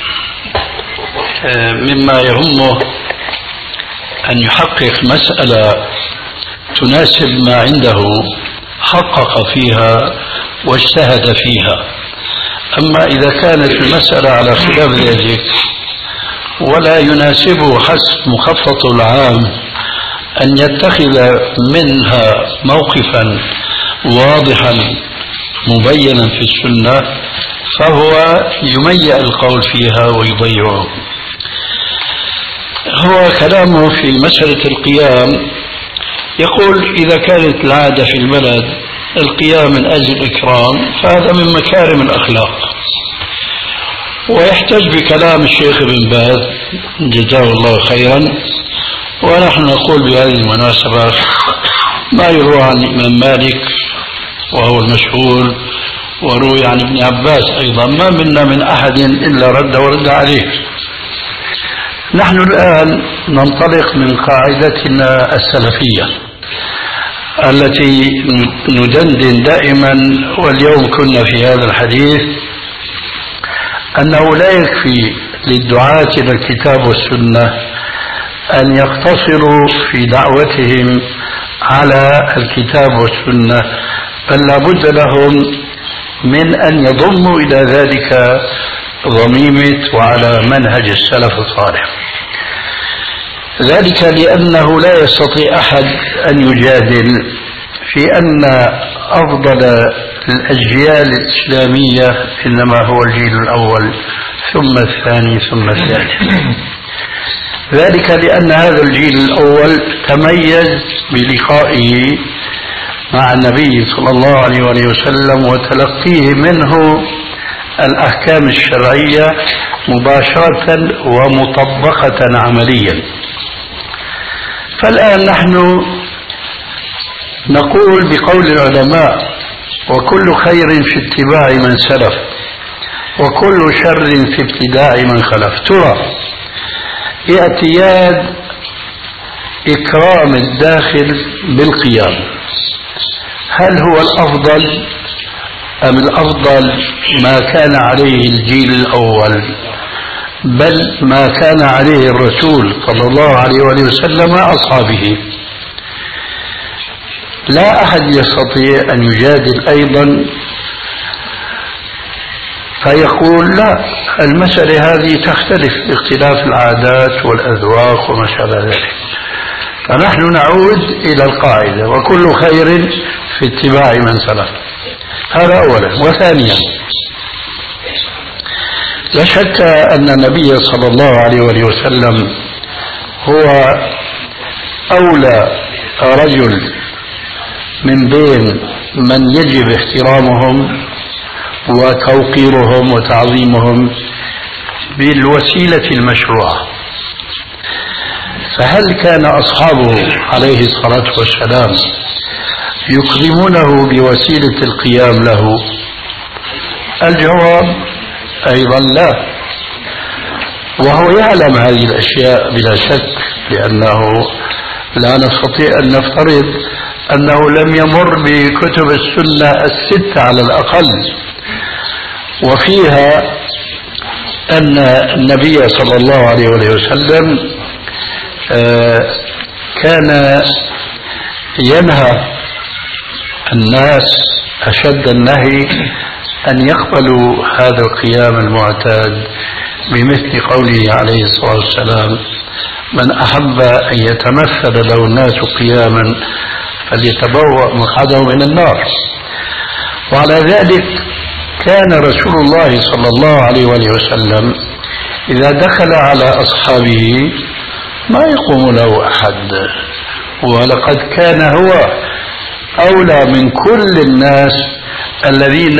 مما يهمه أن يحقق مسألة تناسب ما عنده حقق فيها واجتهد فيها. أما إذا كانت المسألة على خلاف ذلك ولا يناسبه حسب مخططه العام أن يتخذ منها موقفا واضحا مبينا في السنة، فهو يميع القول فيها ويضيعه. هو كلامه في مسألة القيام يقول إذا كانت العادة في البلد القيام من أجل الإكرام فهذا من مكارم الأخلاق، ويحتج بكلام الشيخ ابن باز جزاه الله خيرا. ونحن نقول بهذه المناسبة ما يروى عن الإمام مالك وهو المشهور، وروي عن ابن عباس أيضا، ما منا من أحد إلا رد ورد عليه. نحن الآن ننطلق من قاعدتنا السلفية التي ندندن دائما، واليوم كنا في هذا الحديث، أنه لا يكفي للدعاة إلى الكتاب والسنة أن يقتصروا في دعوتهم على الكتاب والسنة، بل لابد لهم من أن يضموا إلى ذلك ضميمة وعلى منهج السلف الصالح. ذلك لأنه لا يستطيع أحد أن يجادل في أن أفضل الأجيال الإسلامية إنما هو الجيل الأول ثم الثاني ثم الثالث. ذلك لأن هذا الجيل الأول تميز بلقائه مع النبي صلى الله عليه وسلم وتلقيه منه الأحكام الشرعية مباشرة ومطبقة عمليا. فالآن نحن نقول بقول العلماء: وكل خير في اتباع من سلف وكل شر في ابتداع من خلف. ترى اعتياد إكرام الداخل بالقيام هل هو الأفضل أم الأفضل ما كان عليه الجيل الأول، بل ما كان عليه الرسول صلى الله عليه وسلم وأصحابه؟ لا أحد يستطيع أن يجادل أيضا فيقول لا، المسألة هذه تختلف باختلاف العادات والأذواق وما شابه ذلك. فنحن نعود إلى القاعدة: وكل خير في اتباع من سلف. هذا أولا. وثانيا، لا شك أن النبي صلى الله عليه وسلم هو أولى رجل من بين من يجب احترامهم وتوقيرهم وتعظيمهم بالوسيلة المشروعة. فهل كان أصحابه عليه الصلاة والسلام يكرمونه بوسيلة القيام له؟ الجواب أيضا لا، وهو يعلم هذه الأشياء بلا شك، لأنه لا نستطيع أن نفترض أنه لم يمر بكتب السنة الستة على الأقل، وفيها أن النبي صلى الله عليه وسلم كان ينهى الناس أشد النهي أن يقبلوا هذا القيام المعتاد، بمثل قوله عليه الصلاة والسلام: من أحب أن يتمثل له الناس قياما فليتبوأ مقعده من النار. وعلى ذلك كان رسول الله صلى الله عليه وسلم إذا دخل على أصحابه ما يقوم له أحد، ولقد كان هو أولى من كل الناس الذين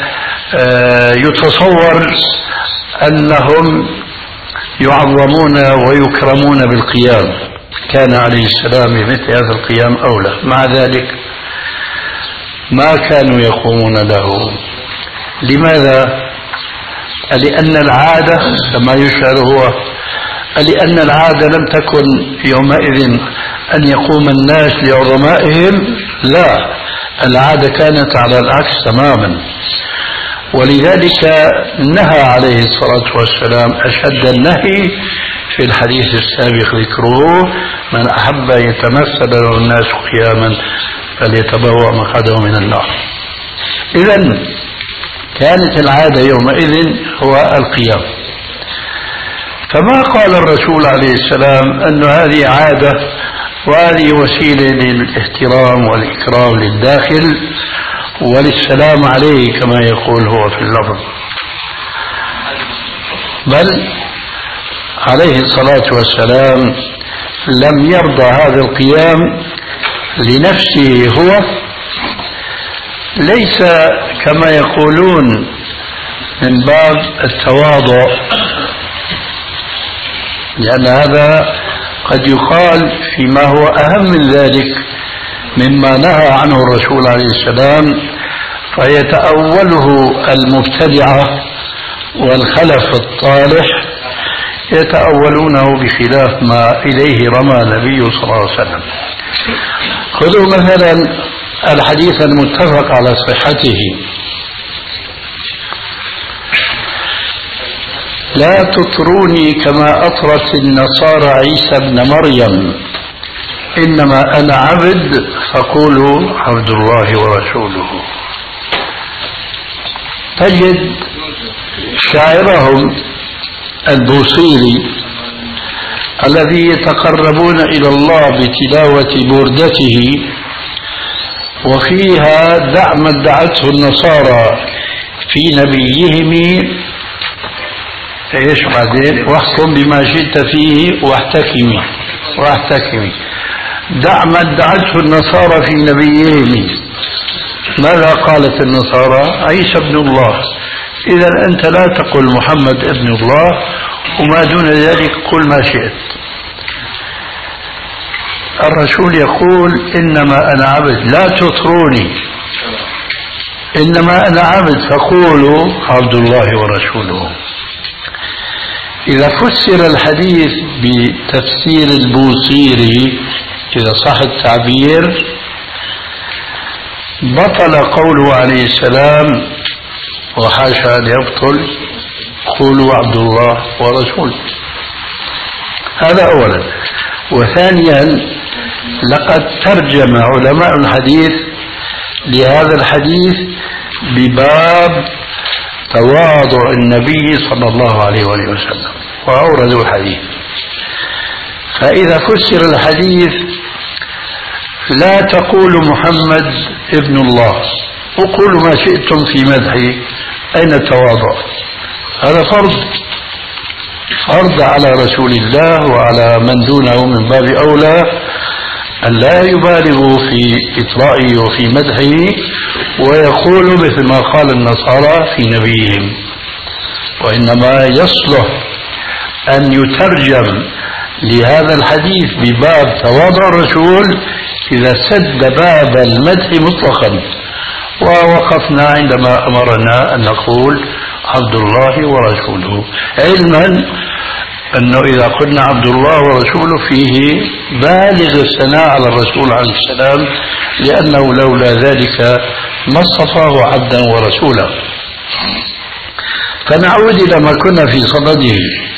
يتصور أنهم يعظمون ويكرمون بالقيام، كان عليه السلام بمثل هذا القيام أولى. مع ذلك ما كانوا يقومون له. لماذا؟ لأن العادة كما يشعر هو، لأن العادة لم تكن يومئذ أن يقوم الناس لعظمائهم، لا، العادة كانت على العكس تماما. ولذلك نهى عليه الصلاة والسلام أشد النهي في الحديث السابق ذكره: من أحب يتمثل له الناس قياما فليتبوأ مقعده من النار. إذن كانت العادة يومئذ هو القيام، فما قال الرسول عليه السلام أن هذه عادة وهذه وسيلة للاحترام والإكرام للداخل وللسلام عليه كما يقول هو في اللفظ، بل عليه الصلاة والسلام لم يرضى هذا القيام لنفسه هو، ليس كما يقولون من باب التواضع، لأن هذا قد يقال فيما هو أهم من ذلك مما نهى عنه الرسول عليه السلام، فيتأوله المبتدعة والخلف الطالح يتأولونه بخلاف ما إليه رمى النبي صلى الله عليه وسلم. خذوا مثلا الحديث المتفق على صحته: لا تطروني كما أطرت النصارى عيسى ابن مريم، إنما أنا عبد فقولوا عبد الله ورسوله. تجد شاعرهم البوصيري الذي يتقربون إلى الله بتلاوة بردته وفيها دع ما ادعته النصارى في نبيهم ايش بعدين واحكم بما شئت فيه واحتكمي واحتكمي دع ما ادعته النصارى في نبيهم. ماذا قالت النصارى؟ عيسى ابن الله. إذا أنت لا تقل محمد ابن الله، وما دون ذلك قل ما شئت. الرسول يقول: إنما أنا عبد لا تطروني، إنما أنا عبد فقولوا عبد الله ورسوله. إذا فسر الحديث بتفسير البوصيري إذا صح التعبير بطل قوله عليه السلام، وحاشا أن يبطل، قولوا عبد الله ورسوله. هذا أولا. وثانيا لقد ترجم علماء الحديث لهذا الحديث بباب تواضع النبي صلى الله عليه وآله وسلم وأوردوا الحديث. فإذا فسر الحديث لا تقولوا محمد ابن الله وقولوا ما شئتم في مدحه، أين التواضع؟ هذا فرض فرض على رسول الله وعلى من دونه من باب أولى أن لا يبالغوا في إطرائه وفي مدحه ويقولوا مثل ما قال النصارى في نبيهم، وإنما يصلح أن يترجم لهذا الحديث بباب تواضع الرسول إذا سد باب المدح مطلقا، ووقفنا عندما أمرنا أن نقول عبد الله ورسوله، علما أنه إذا قلنا عبد الله ورسوله فيه بالغ الثناء على الرسول عليه السلام، لأنه لولا ذلك ما اصطفاه عبدا ورسولا. فنعود إلى ما كنا في صدده.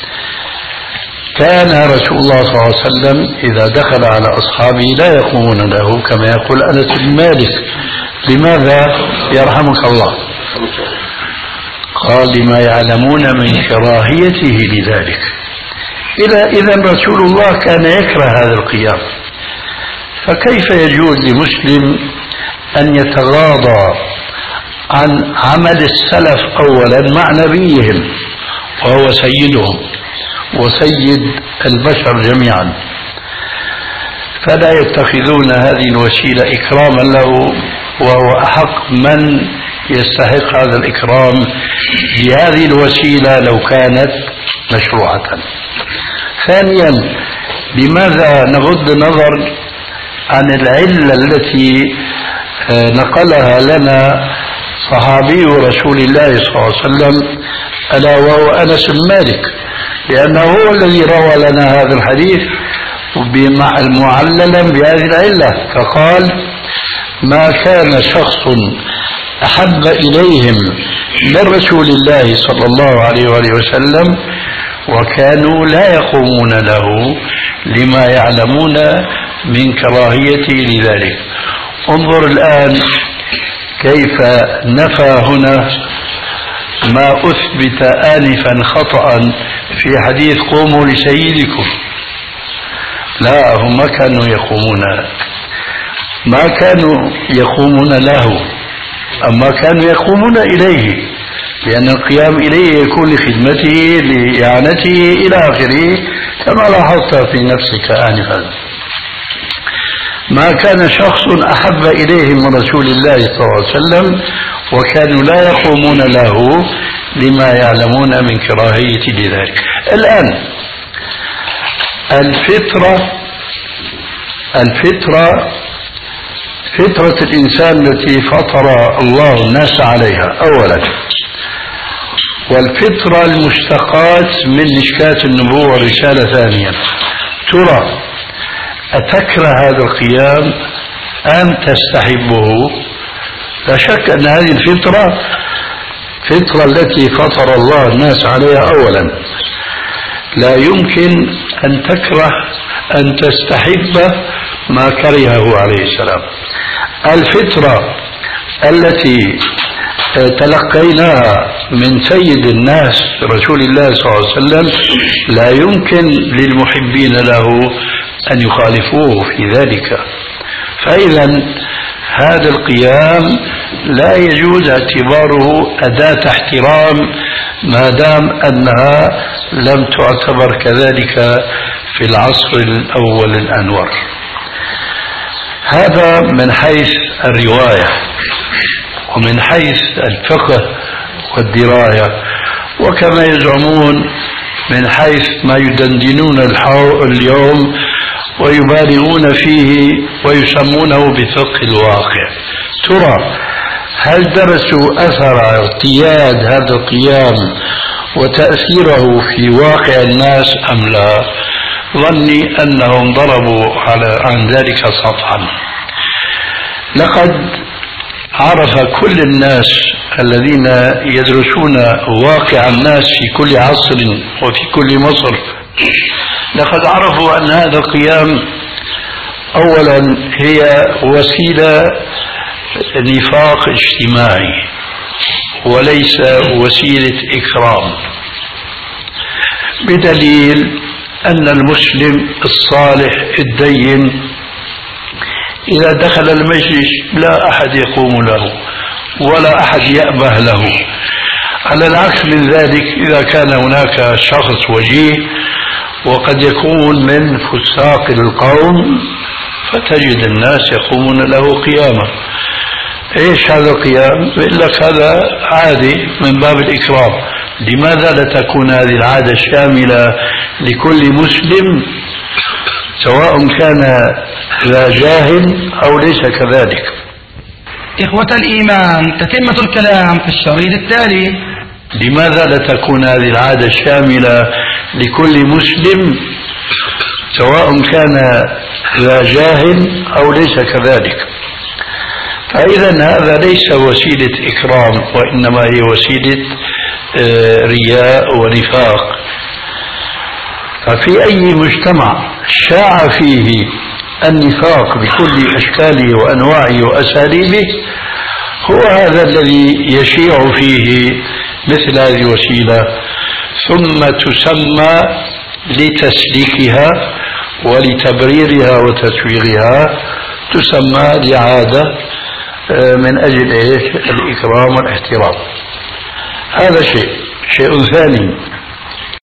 كان رسول الله صلى الله عليه وسلم إذا دخل على أصحابه لا يقومون له، كما يقول أنس بن مالك. لماذا؟ يرحمك الله. قال لما يعلمون من كراهيته لذلك. إذا إذا رسول الله كان يكره هذا القيام، فكيف يجوز لمسلم أن يتغاضى عن عمل السلف أولا مع نبيهم وهو سيدهم وسيد البشر جميعا؟ فلا يتخذون هذه الوسيلة إكراما له، وهو أحق من يستحق هذا الإكرام بهذه الوسيلة لو كانت مشروعة. ثانيا، لماذا نغض النظر عن العلة التي نقلها لنا صحابي رسول الله صلى الله عليه وسلم، ألا وهو أنس بن مالك، لأنه هو الذي روى لنا هذا الحديث معللا بهذه العلة، فقال: ما كان شخص أحب إليهم من رسول الله صلى الله عليه وآله وسلم وكانوا لا يقومون له لما يعلمون من كراهيته لذلك. انظر الآن كيف نفى هنا ما أثبت آنفا خطأ في حديث قوموا لسيدكم. لا، هم ما كانوا يقومون، ما كانوا يقومون له، أما كانوا يقومون إليه، لأن القيام إليه يكون لخدمته لإعانته إلى آخره، كما لاحظت في نفسك آنفا. ما كان شخص أحب إليهم من رسول الله صلى الله عليه وسلم وكانوا لا يقومون له لما يعلمون من كراهية لذلك. الآن الفطرة الفطرة فطرة الإنسان التي فطر الله الناس عليها أولا، والفطرة المشتقات من مشكاة النبوة والرسالة ثانيا. ترى أتكره هذا القيام أم تستحبه؟ لا شك أن هذه الفطرة فطرة التي فطر الله الناس عليها أولا، لا يمكن أن تكره أن تستحب ما كرهه عليه السلام. الفطرة التي تلقيناها من سيد الناس رسول الله صلى الله عليه وسلم لا يمكن للمحبين له أن يخالفوه في ذلك. فإذا هذا القيام لا يجوز اعتباره أداة احترام ما دام أنها لم تعتبر كذلك في العصر الأول الأنور. هذا من حيث الرواية، ومن حيث الفقه والدراية، وكما يزعمون من حيث ما يدندنون اليوم ويبالغون فيه ويسمونه بفقه الواقع. ترى هل درسوا أثر ارتياد هذا القيام وتأثيره في واقع الناس أم لا؟ ظني أنهم ضربوا على عن ذلك سطحا. لقد عرف كل الناس الذين يدرسون واقع الناس في كل عصر وفي كل مصر، لقد عرفوا أن هذا القيام أولا هي وسيلة نفاق اجتماعي وليس وسيلة إكرام، بدليل أن المسلم الصالح الدين إذا دخل المجلس لا أحد يقوم له ولا أحد يأبه له. على العكس من ذلك، إذا كان هناك شخص وجيه وقد يكون من فساق القوم فتجد الناس يقومون له قياما. ايش هذا القيام؟ يقول لك هذا عادي من باب الإكرام. لماذا لا تكون هذه العادة شاملة لكل مسلم سواء كان ذا جاه أو ليس كذلك. إخوة الإيمان، تتمة الكلام في الشريط التالي. لماذا لا تكون هذه العادة شاملة لكل مسلم سواء كان ذا جاه أو ليس كذلك؟ فإذا هذا ليس وسيلة إكرام، وإنما هي وسيلة رياء ونفاق. ففي أي مجتمع شاع فيه النفاق بكل أشكاله وأنواعه وأساليبه هو هذا الذي يشيع فيه مثل هذه الوسيلة، ثم تسمى لتسليكها ولتبريرها وتسويغها تسمى لعادة من أجل إيش؟ الإكرام والاحترام. هذا شيء. شيء ثاني،